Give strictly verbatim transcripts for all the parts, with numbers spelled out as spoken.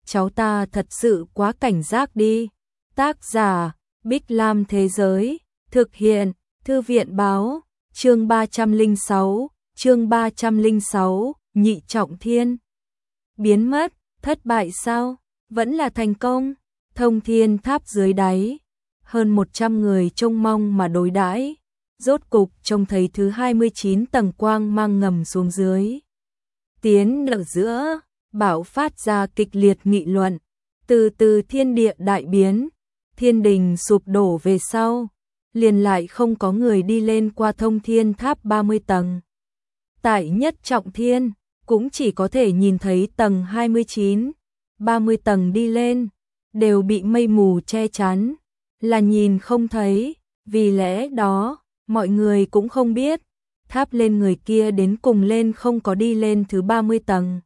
cháu ta thật sự quá cảnh giác đi. Tác giả, Bích Lam Thế Giới, thực hiện, Thư viện Báo, chương ba trăm lẻ sáu, chương ba trăm lẻ sáu, Nhị Trọng Thiên. Biến mất, thất bại sao? Vẫn là thành công. Thông thiên tháp dưới đáy, hơn một trăm người trông mong mà đối đãi, rốt cục trông thấy thứ hai mươi chín tầng quang mang ngầm xuống dưới. Tiến ở giữa, bạo phát ra kịch liệt nghị luận, từ từ thiên địa đại biến, thiên đình sụp đổ về sau, liền lại không có người đi lên qua thông thiên tháp ba mươi tầng. Tại nhất trọng thiên, cũng chỉ có thể nhìn thấy tầng hai mươi chín, ba mươi tầng đi lên, đều bị mây mù che chắn, là nhìn không thấy, vì lẽ đó, mọi người cũng không biết, tháp lên người kia đến cùng lên không có đi lên thứ ba mươi tầng.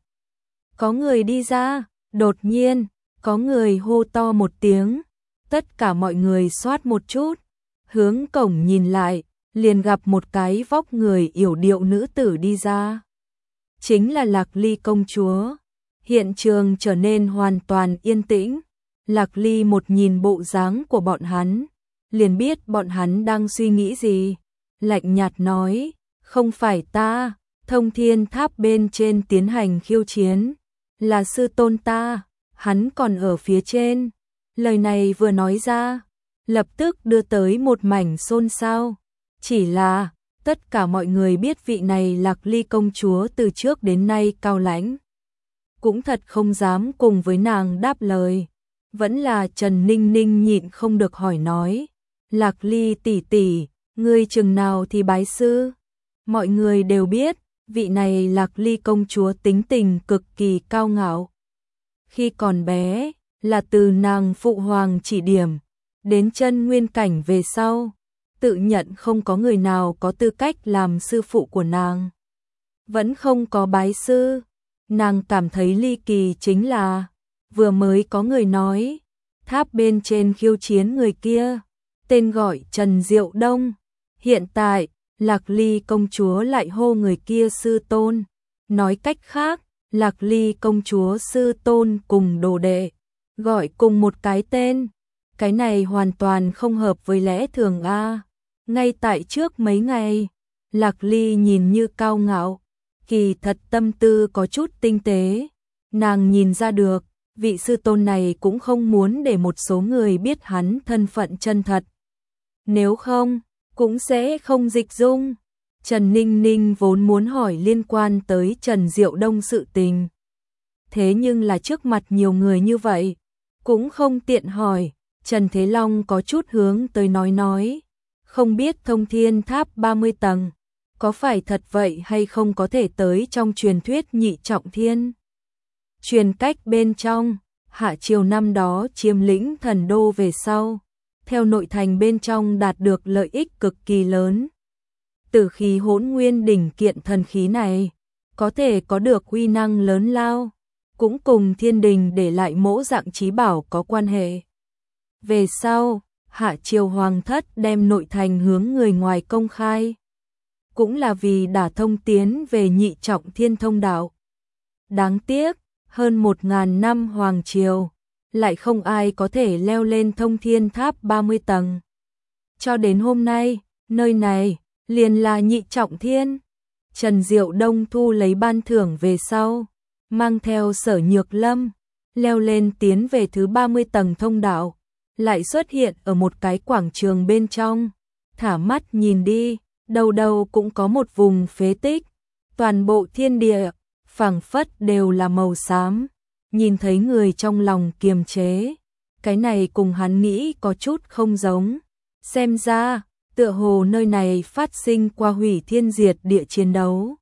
Có người đi ra, đột nhiên, có người hô to một tiếng, tất cả mọi người xoát một chút, hướng cổng nhìn lại, liền gặp một cái vóc người yểu điệu nữ tử đi ra. Chính là Lạc Ly công chúa. Hiện trường trở nên hoàn toàn yên tĩnh. Lạc Ly một nhìn bộ dáng của bọn hắn, liền biết bọn hắn đang suy nghĩ gì. Lạnh nhạt nói, không phải ta, thông thiên tháp bên trên tiến hành khiêu chiến, là sư tôn ta, hắn còn ở phía trên. Lời này vừa nói ra, lập tức đưa tới một mảnh xôn xao. Chỉ là, tất cả mọi người biết vị này Lạc Ly công chúa từ trước đến nay cao lãnh, cũng thật không dám cùng với nàng đáp lời. Vẫn là Trần Ninh Ninh nhịn không được hỏi nói, Lạc Ly tỷ tỷ, ngươi chừng nào thì bái sư? Mọi người đều biết, vị này Lạc Ly công chúa tính tình cực kỳ cao ngạo. Khi còn bé, là từ nàng phụ hoàng chỉ điểm, đến chân nguyên cảnh về sau, tự nhận không có người nào có tư cách làm sư phụ của nàng. Vẫn không có bái sư, nàng cảm thấy ly kỳ chính là, vừa mới có người nói, tháp bên trên khiêu chiến người kia, tên gọi Trần Diệu Đông. Hiện tại, Lạc Ly công chúa lại hô người kia sư tôn. Nói cách khác, Lạc Ly công chúa sư tôn cùng đồ đệ, gọi cùng một cái tên. Cái này hoàn toàn không hợp với lẽ thường a. Ngay tại trước mấy ngày, Lạc Ly nhìn như cao ngạo, kỳ thật tâm tư có chút tinh tế. Nàng nhìn ra được, vị sư tôn này cũng không muốn để một số người biết hắn thân phận chân thật. Nếu không, cũng sẽ không dịch dung. Trần Ninh Ninh vốn muốn hỏi liên quan tới Trần Diệu Đông sự tình. Thế nhưng là trước mặt nhiều người như vậy, cũng không tiện hỏi. Trần Thế Long có chút hướng tới nói nói, không biết thông thiên tháp ba mươi tầng, có phải thật vậy hay không có thể tới trong truyền thuyết nhị trọng thiên. Truyền cách bên trong, Hạ Triều năm đó chiếm lĩnh thần đô về sau, theo nội thành bên trong đạt được lợi ích cực kỳ lớn. Tử khí hỗn nguyên đỉnh kiện thần khí này, có thể có được uy năng lớn lao, cũng cùng thiên đình để lại mẫu dạng trí bảo có quan hệ. Về sau, Hạ Triều Hoàng thất đem nội thành hướng người ngoài công khai, cũng là vì đả thông tiến về nhị trọng thiên thông đạo. Đáng tiếc, hơn một ngàn năm Hoàng Triều, lại không ai có thể leo lên thông thiên tháp ba mươi tầng. Cho đến hôm nay, nơi này, liền là nhị trọng thiên. Trần Diệu Đông thu lấy ban thưởng về sau, mang theo Sở Nhược Lâm, leo lên tiến về thứ ba mươi tầng thông đạo, lại xuất hiện ở một cái quảng trường bên trong. Thả mắt nhìn đi, đầu đầu cũng có một vùng phế tích, toàn bộ thiên địa, phảng phất đều là màu xám. Nhìn thấy người trong lòng kiềm chế, cái này cùng hắn nghĩ có chút không giống. Xem ra, tựa hồ nơi này phát sinh qua hủy thiên diệt địa chiến đấu.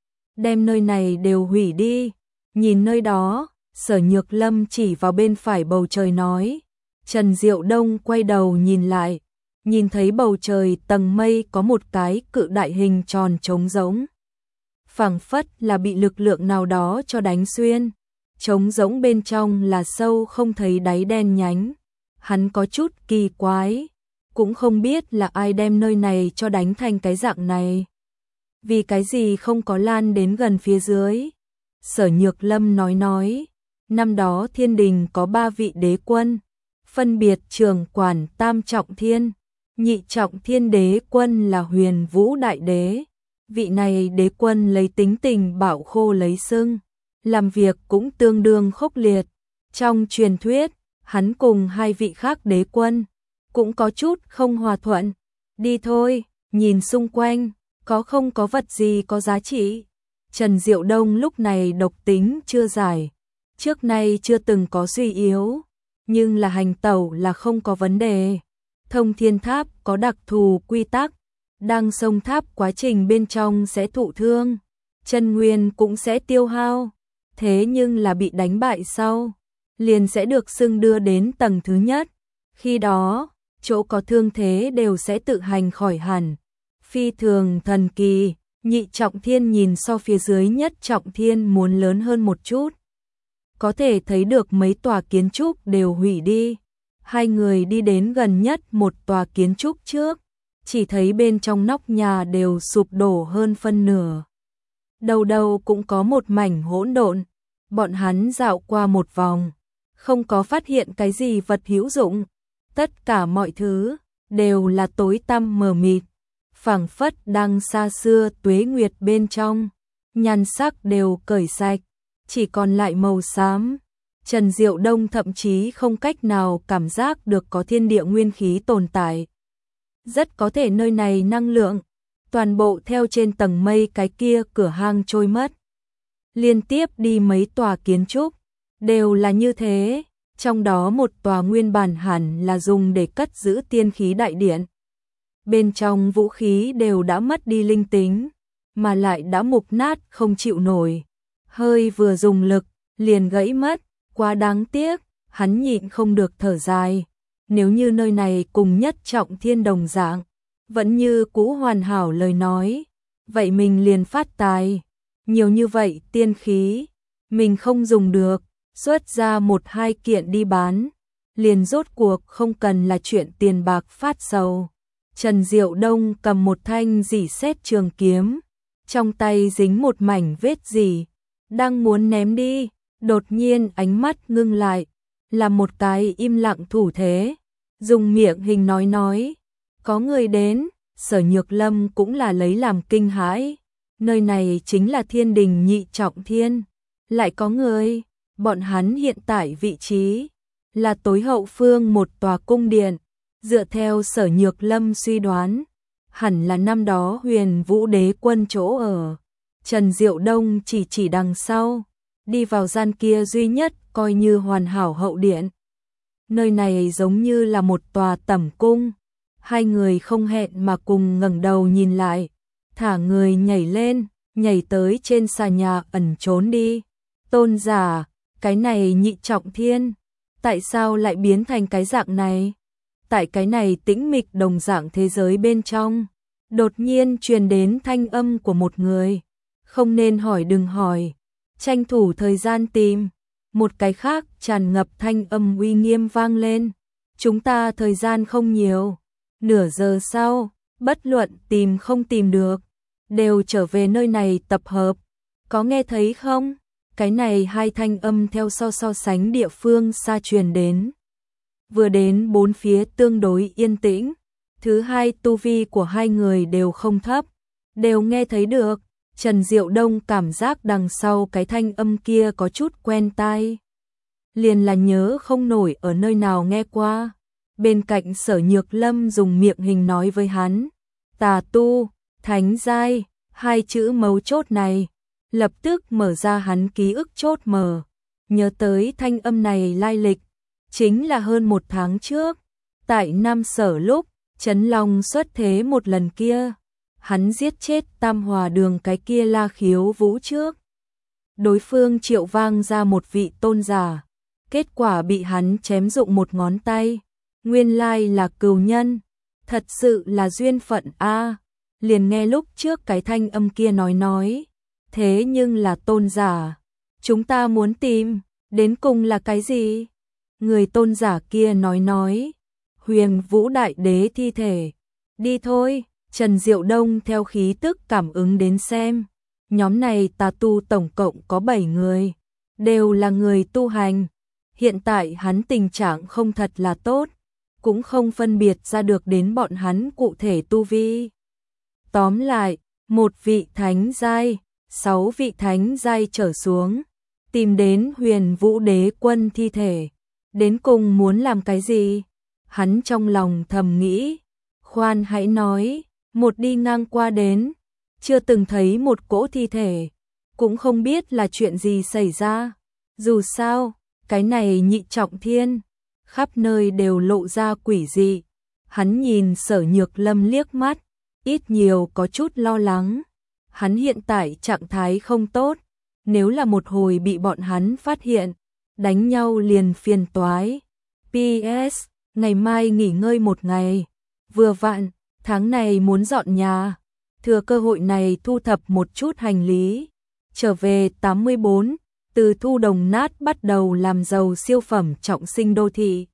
Đem nơi này đều hủy đi. Nhìn nơi đó, Sở Nhược Lâm chỉ vào bên phải bầu trời nói. Trần Diệu Đông quay đầu nhìn lại, nhìn thấy bầu trời tầng mây có một cái cự đại hình tròn trống rỗng. Phảng phất là bị lực lượng nào đó cho đánh xuyên. Trống rỗng bên trong là sâu không thấy đáy đen nhánh. Hắn có chút kỳ quái, cũng không biết là ai đem nơi này cho đánh thành cái dạng này. Vì cái gì không có lan đến gần phía dưới? Sở Nhược Lâm nói nói, Năm đó thiên đình có ba vị đế quân, phân biệt trưởng quản Tam Trọng Thiên, Nhị Trọng Thiên đế quân là Huyền Vũ Đại Đế. Vị này đế quân lấy tính tình bạo khô lấy xưng, làm việc cũng tương đương khốc liệt. Trong truyền thuyết, hắn cùng hai vị khác đế quân cũng có chút không hòa thuận. Đi thôi, nhìn xung quanh, có không có vật gì có giá trị. Trần Diệu Đông lúc này độc tính chưa giải, trước nay chưa từng có suy yếu, nhưng là hành tẩu là không có vấn đề. Thông Thiên Tháp có đặc thù quy tắc, đang xông tháp quá trình bên trong sẽ thụ thương, chân nguyên cũng sẽ tiêu hao, thế nhưng là bị đánh bại sau, liền sẽ được xưng đưa đến tầng thứ nhất. Khi đó, chỗ có thương thế đều sẽ tự hành khỏi hẳn. Phi thường thần kỳ, Nhị Trọng Thiên nhìn so phía dưới Nhất Trọng Thiên muốn lớn hơn một chút. Có thể thấy được mấy tòa kiến trúc đều hủy đi. Hai người đi đến gần nhất một tòa kiến trúc trước, chỉ thấy bên trong nóc nhà đều sụp đổ hơn phân nửa. Đầu đầu cũng có một mảnh hỗn độn. Bọn hắn dạo qua một vòng, không có phát hiện cái gì vật hữu dụng. Tất cả mọi thứ đều là tối tăm mờ mịt, phảng phất đang xa xưa tuế nguyệt bên trong, nhan sắc đều cởi sạch, chỉ còn lại màu xám. Trần Diệu Đông thậm chí không cách nào cảm giác được có thiên địa nguyên khí tồn tại. Rất có thể nơi này năng lượng toàn bộ theo trên tầng mây cái kia cửa hang trôi mất. Liên tiếp đi mấy tòa kiến trúc đều là như thế, trong đó một tòa nguyên bản hẳn là dùng để cất giữ tiên khí đại điện. Bên trong vũ khí đều đã mất đi linh tính, mà lại đã mục nát không chịu nổi. Hơi vừa dùng lực, liền gãy mất, quá đáng tiếc, hắn nhịn không được thở dài. Nếu như nơi này cùng Nhất Trọng Thiên đồng dạng, vẫn như cũ hoàn hảo lời nói, vậy mình liền phát tài. Nhiều như vậy tiên khí, mình không dùng được, xuất ra một hai kiện đi bán, liền rốt cuộc không cần là chuyện tiền bạc phát sầu. Trần Diệu Đông cầm một thanh rỉ sét trường kiếm, trong tay dính một mảnh vết rỉ, đang muốn ném đi, đột nhiên ánh mắt ngưng lại, là một cái im lặng thủ thế, dùng miệng hình nói nói, có người đến. Sở Nhược Lâm cũng là lấy làm kinh hãi, nơi này chính là thiên đình Nhị Trọng Thiên, lại có người. Bọn hắn hiện tại vị trí là tối hậu phương một tòa cung điện, dựa theo Sở Nhược Lâm suy đoán, hẳn là năm đó Huyền Vũ Đế quân chỗ ở. Trần Diệu Đông chỉ chỉ đằng sau, đi vào gian kia duy nhất coi như hoàn hảo hậu điện. Nơi này giống như là một tòa tẩm cung. Hai người không hẹn mà cùng ngẩng đầu nhìn lại, thả người nhảy lên, nhảy tới trên xà nhà ẩn trốn đi. Tôn giả, cái này Nhị Trọng Thiên, tại sao lại biến thành cái dạng này? Tại cái này tĩnh mịch đồng dạng thế giới bên trong, đột nhiên truyền đến thanh âm của một người. Không nên hỏi đừng hỏi, tranh thủ thời gian tìm. Một cái khác tràn ngập thanh âm uy nghiêm vang lên. Chúng ta thời gian không nhiều. Nửa giờ sau, bất luận tìm không tìm được, đều trở về nơi này tập hợp. Có nghe thấy không? Cái này hai thanh âm theo so so sánh địa phương xa truyền đến. Vừa đến bốn phía tương đối yên tĩnh. Thứ hai, tu vi của hai người đều không thấp, đều nghe thấy được. Trần Diệu Đông cảm giác đằng sau cái thanh âm kia có chút quen tai. Liền là nhớ không nổi ở nơi nào nghe qua. Bên cạnh Sở Nhược Lâm dùng miệng hình nói với hắn, tà tu, thánh giai, hai chữ mấu chốt này, lập tức mở ra hắn ký ức chốt mở, nhớ tới thanh âm này lai lịch, chính là hơn một tháng trước, tại Nam Sở lúc, Trấn Long xuất thế một lần kia, hắn giết chết Tam Hòa Đường cái kia La Khiếu Vũ trước. Đối phương triệu vang ra một vị tôn giả, kết quả bị hắn chém rụng một ngón tay. Nguyên lai là cừu nhân, thật sự là duyên phận a. Liền nghe lúc trước cái thanh âm kia nói nói, thế nhưng là tôn giả, chúng ta muốn tìm, đến cùng là cái gì? Người tôn giả kia nói nói, Huyền Vũ Đại Đế thi thể. Đi thôi, Trần Diệu Đông theo khí tức cảm ứng đến xem. Nhóm này tà tu tổng cộng có bảy người, đều là người tu hành. Hiện tại hắn tình trạng không thật là tốt, cũng không phân biệt ra được đến bọn hắn cụ thể tu vi. Tóm lại, một vị thánh giai, sáu vị thánh giai trở xuống, tìm đến Huyền Vũ Đế Quân thi thể, đến cùng muốn làm cái gì? Hắn trong lòng thầm nghĩ, khoan hãy nói, một đi ngang qua đến, chưa từng thấy một cỗ thi thể, cũng không biết là chuyện gì xảy ra. Dù sao, cái này Nhị Trọng Thiên, khắp nơi đều lộ ra quỷ dị. Hắn nhìn Sở Nhược Lâm liếc mắt, ít nhiều có chút lo lắng. Hắn hiện tại trạng thái không tốt, nếu là một hồi bị bọn hắn phát hiện, đánh nhau liền phiền toái. pê ét, ngày mai nghỉ ngơi một ngày, vừa vặn, tháng này muốn dọn nhà, thừa cơ hội này thu thập một chút hành lý, trở về tám mươi bốn, từ thu đồng nát bắt đầu làm giàu siêu phẩm trọng sinh đô thị.